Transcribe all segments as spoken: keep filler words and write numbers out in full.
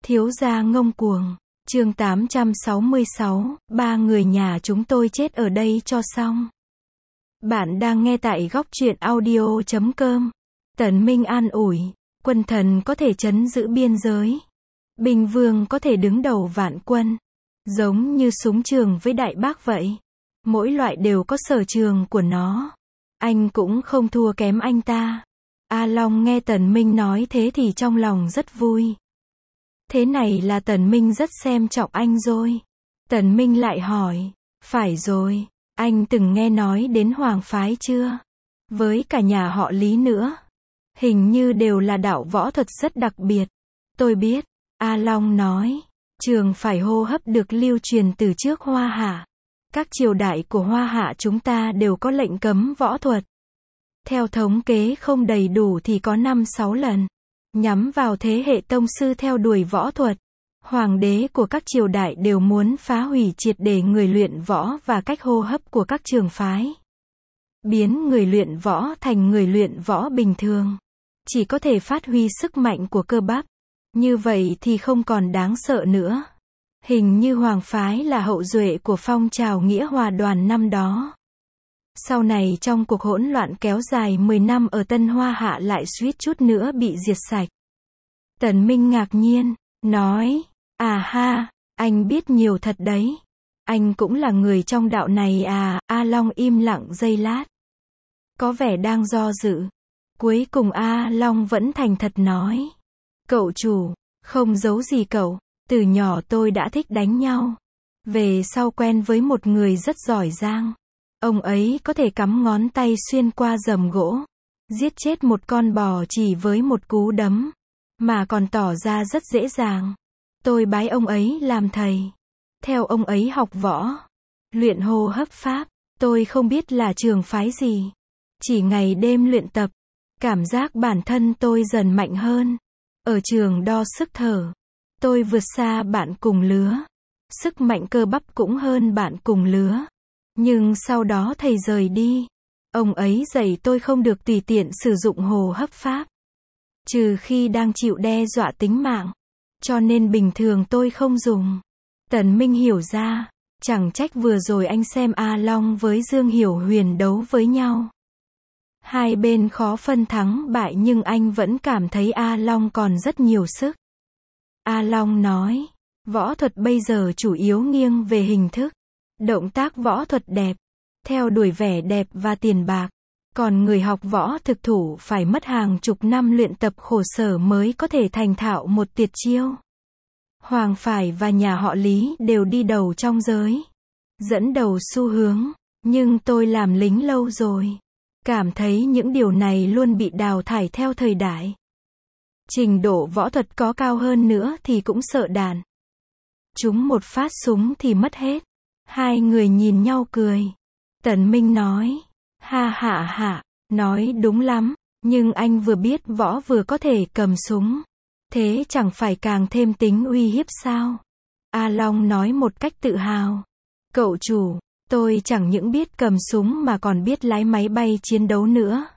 Thiếu gia ngông cuồng. Chương tám trăm sáu mươi sáu, ba người nhà chúng tôi chết ở đây cho xong. Bạn đang nghe tại góc truyện audio chấm com. Tần Minh an ủi, quân thần có thể trấn giữ biên giới. Binh vương có thể đứng đầu vạn quân. Giống như súng trường với đại bác vậy. Mỗi loại đều có sở trường của nó. Anh cũng không thua kém anh ta. A Long nghe Tần Minh nói thế thì trong lòng rất vui. Thế này là Tần Minh rất xem trọng anh rồi. Tần Minh lại hỏi, phải rồi, anh từng nghe nói đến Hoàng phái chưa? Với cả nhà họ Lý nữa. Hình như đều là đạo võ thuật rất đặc biệt. Tôi biết, A Long nói, trường phải hô hấp được lưu truyền từ trước Hoa Hạ. Các triều đại của Hoa Hạ chúng ta đều có lệnh cấm võ thuật. Theo thống kế không đầy đủ thì có năm sáu lần. Nhắm vào thế hệ tông sư theo đuổi võ thuật. Hoàng đế của các triều đại đều muốn phá hủy triệt để người luyện võ và cách hô hấp của các trường phái. Biến người luyện võ thành người luyện võ bình thường. Chỉ có thể phát huy sức mạnh của cơ bắp. Như vậy thì không còn đáng sợ nữa. Hình như Hoàng phái là hậu duệ của phong trào nghĩa hòa đoàn năm đó. Sau này trong cuộc hỗn loạn kéo dài mười năm ở Tân Hoa Hạ lại suýt chút nữa bị diệt sạch. Tần Minh ngạc nhiên, nói, à ha, anh biết nhiều thật đấy. Anh cũng là người trong đạo này à, A Long im lặng giây lát. Có vẻ đang do dự. Cuối cùng A Long vẫn thành thật nói. Cậu chủ, không giấu gì cậu, từ nhỏ tôi đã thích đánh nhau. Về sau quen với một người rất giỏi giang. Ông ấy có thể cắm ngón tay xuyên qua rầm gỗ, giết chết một con bò chỉ với một cú đấm, mà còn tỏ ra rất dễ dàng. Tôi bái ông ấy làm thầy. Theo ông ấy học võ, luyện hô hấp pháp, tôi không biết là trường phái gì. Chỉ ngày đêm luyện tập, cảm giác bản thân tôi dần mạnh hơn. Ở trường đo sức thở, tôi vượt xa bạn cùng lứa. Sức mạnh cơ bắp cũng hơn bạn cùng lứa. Nhưng sau đó thầy rời đi. Ông ấy dạy tôi không được tùy tiện sử dụng hô hấp pháp. Trừ khi đang chịu đe dọa tính mạng. Cho nên bình thường tôi không dùng. Tần Minh hiểu ra. Chẳng trách vừa rồi anh xem A Long với Dương Hiểu Huyền đấu với nhau. Hai bên khó phân thắng bại nhưng anh vẫn cảm thấy A Long còn rất nhiều sức. A Long nói, võ thuật bây giờ chủ yếu nghiêng về hình thức. Động tác võ thuật đẹp, theo đuổi vẻ đẹp và tiền bạc. Còn người học võ thực thủ phải mất hàng chục năm luyện tập khổ sở mới có thể thành thạo một tuyệt chiêu. Hoàng phái và nhà họ Lý đều đi đầu trong giới. Dẫn đầu xu hướng, nhưng tôi làm lính lâu rồi. Cảm thấy những điều này luôn bị đào thải theo thời đại. Trình độ võ thuật có cao hơn nữa thì cũng sợ đạn. Chúng một phát súng thì mất hết. Hai người nhìn nhau cười. Tần Minh nói, ha ha ha, nói đúng lắm, nhưng anh vừa biết võ vừa có thể cầm súng. Thế chẳng phải càng thêm tính uy hiếp sao? A Long nói một cách tự hào. Cậu chủ, tôi chẳng những biết cầm súng mà còn biết lái máy bay chiến đấu nữa.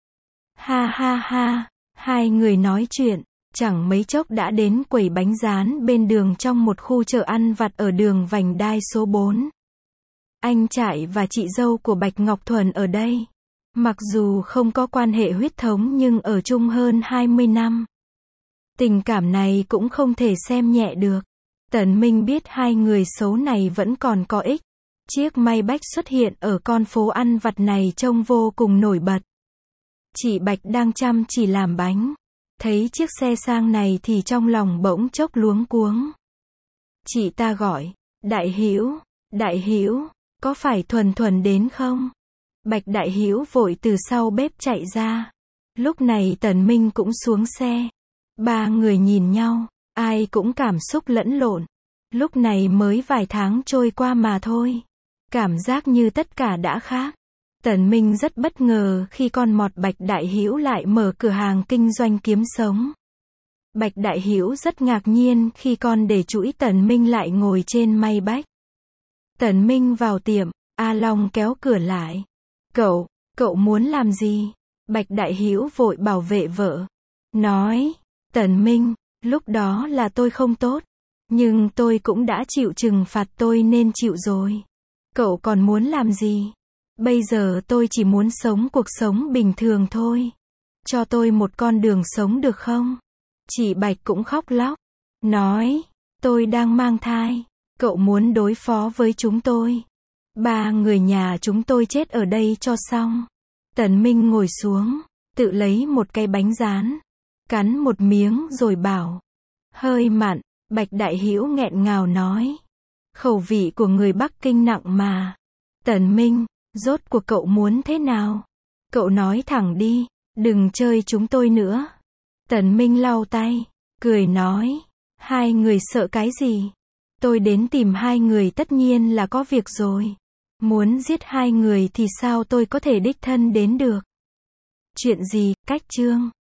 Ha ha ha, hai người nói chuyện, chẳng mấy chốc đã đến quầy bánh rán bên đường trong một khu chợ ăn vặt ở đường vành đai số bốn. Anh trai và chị dâu của Bạch Ngọc Thuần ở đây. Mặc dù không có quan hệ huyết thống nhưng ở chung hơn hai mươi năm. Tình cảm này cũng không thể xem nhẹ được. Tần Minh biết hai người xấu này vẫn còn có ích. Chiếc Maybach xuất hiện ở con phố ăn vặt này trông vô cùng nổi bật. Chị Bạch đang chăm chỉ làm bánh. Thấy chiếc xe sang này thì trong lòng bỗng chốc luống cuống. Chị ta gọi, Đại Hữu, Đại Hữu, có phải Thuần Thuần đến không? Bạch Đại Hữu vội từ sau bếp chạy ra. Lúc này Tần Minh cũng xuống xe. Ba người nhìn nhau, ai cũng cảm xúc lẫn lộn. Lúc này mới vài tháng trôi qua mà thôi. Cảm giác như tất cả đã khác. Tần Minh rất bất ngờ khi con mọt Bạch Đại Hữu lại mở cửa hàng kinh doanh kiếm sống. Bạch Đại Hữu rất ngạc nhiên khi con để chuỗi Tần Minh lại ngồi trên Maybach. Tần Minh vào tiệm, A Long kéo cửa lại. Cậu, cậu muốn làm gì? Bạch Đại Hữu vội bảo vệ vợ. Nói, Tần Minh, Lúc đó là tôi không tốt. Nhưng tôi cũng đã chịu trừng phạt tôi nên chịu rồi. Cậu còn muốn làm gì? Bây giờ tôi chỉ muốn sống cuộc sống bình thường thôi. Cho tôi một con đường sống được không? Chị Bạch cũng khóc lóc. Nói, tôi đang mang thai. Cậu muốn đối phó với chúng tôi. Ba người nhà chúng tôi chết ở đây cho xong. Tần Minh ngồi xuống, tự lấy một cái bánh rán. Cắn một miếng rồi bảo. Hơi mặn. Bạch Đại Hữu nghẹn ngào nói. Khẩu vị của người Bắc Kinh nặng mà. Tần Minh, rốt cuộc cậu muốn thế nào? Cậu nói thẳng đi, đừng chơi chúng tôi nữa. Tần Minh lau tay, cười nói. Hai người sợ cái gì? Tôi đến tìm hai người tất nhiên là có việc rồi. Muốn giết hai người thì sao tôi có thể đích thân đến được? Chuyện gì, cách chương?